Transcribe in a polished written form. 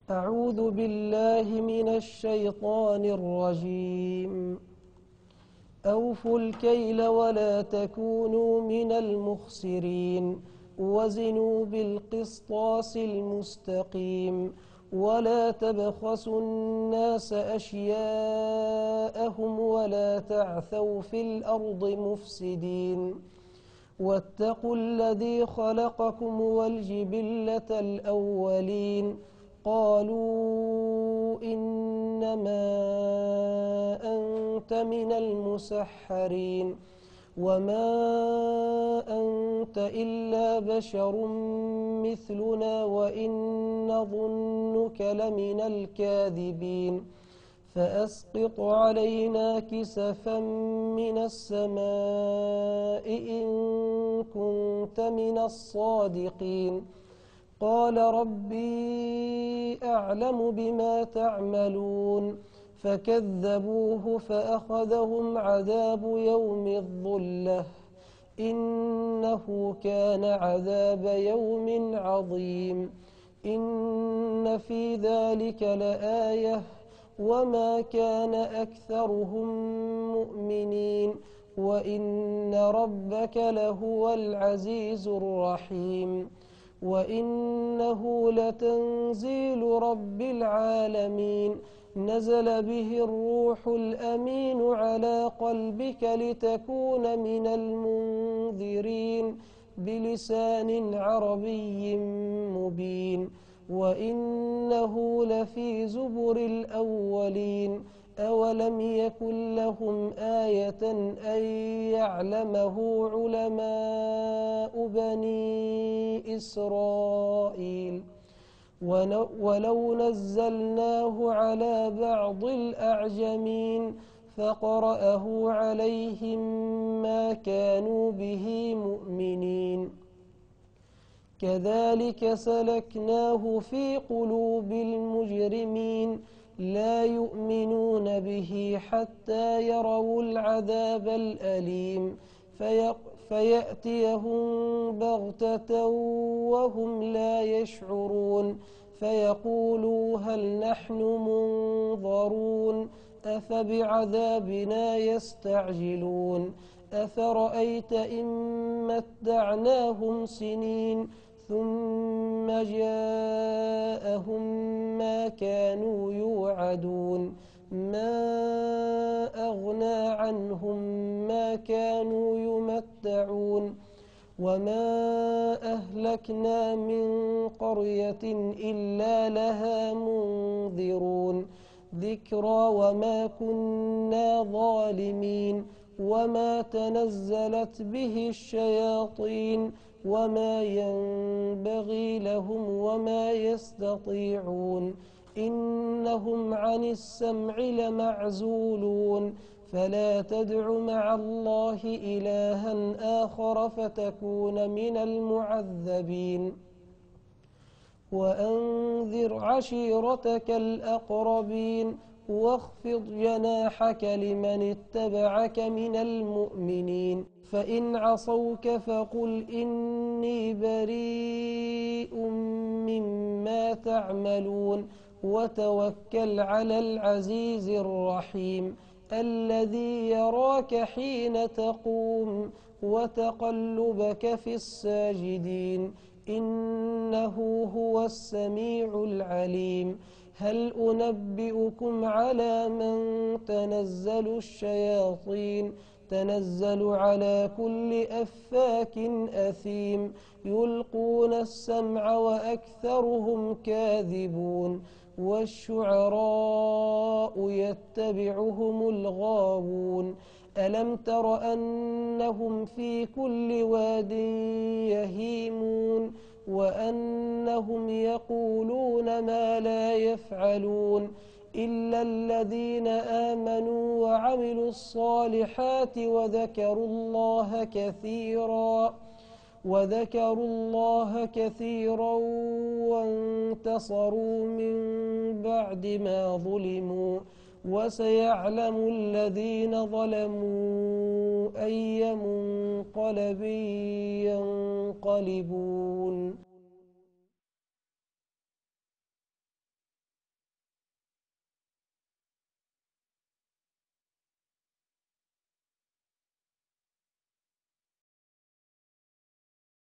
أعوذ بالله من الشيطان الرجيم. أوفوا الكيل ولا تكونوا من المخسرين وزنوا بالقسطاس المستقيم ولا تبخسوا الناس أشياءهم ولا تعثوا في الأرض مفسدين واتقوا الذي خلقكم والجبلة الأولين قالوا إنما أنت من المسحرين وما أنت إلا بشر مثلنا وإن نظنك لمن الكاذبين فأسقط علينا كسفا من السماء إن كنت من الصادقين قال ربي أعلم بما تعملون فكذبوه فأخذهم عذاب يوم الظلة إنه كان عذاب يوم عظيم إن في ذلك لآية وما كان أكثرهم مؤمنين وإن ربك لهو العزيز الرحيم وإنه لتنزيل رب العالمين نزل به الروح الأمين على قلبك لتكون من المنذرين بلسان عربي مبين وإنه لفي زبر الأولين أولم يكن لهم آية أن يعلمه علماء بني إسرائيل ولو نزلناه على بعض الأعجمين فقرأه عليهم ما كانوا به مؤمنين كذلك سلكناه في قلوب المجرمين لا يؤمنون به حتى يروا العذاب الأليم فيأتيهم بغتة وهم لا يشعرون فيقولوا هل نحن منظرون أفبعذابنا يستعجلون أفرأيت إن متعناهم سنين ثم جاءهم ما كانوا يوعدون ما أغنى عنهم ما كانوا يمتعون وما أهلكنا من قرية إلا لها منذرون ذكرى وما كنا ظالمين وما تنزلت به الشياطين وما ينبغي لهم وما يستطيعون إنهم عن السمع لمعزولون فلا تدع مع الله إلها آخر فتكون من المعذبين وأنذر عشيرتك الأقربين واخفض جناحك لمن اتبعك من المؤمنين فإن عصوك فقل إني بريء مما تعملون وتوكل على العزيز الرحيم الذي يراك حين تقوم وتقلبك في الساجدين إنه هو السميع العليم هل أنبئكم على من تنزل الشياطين تنزل على كل أفاك أثيم يلقون السمع وأكثرهم كاذبون والشعراء يتبعهم الغاوون ألم تر أنهم في كل واد يهيمون وأنهم يقولون ما لا يفعلون إلا الذين آمنوا وعملوا الصالحات وذكروا الله كثيرا وانتصروا من بعد ما ظلموا وسيعلم الذين ظلموا أي منقلب ينقلبون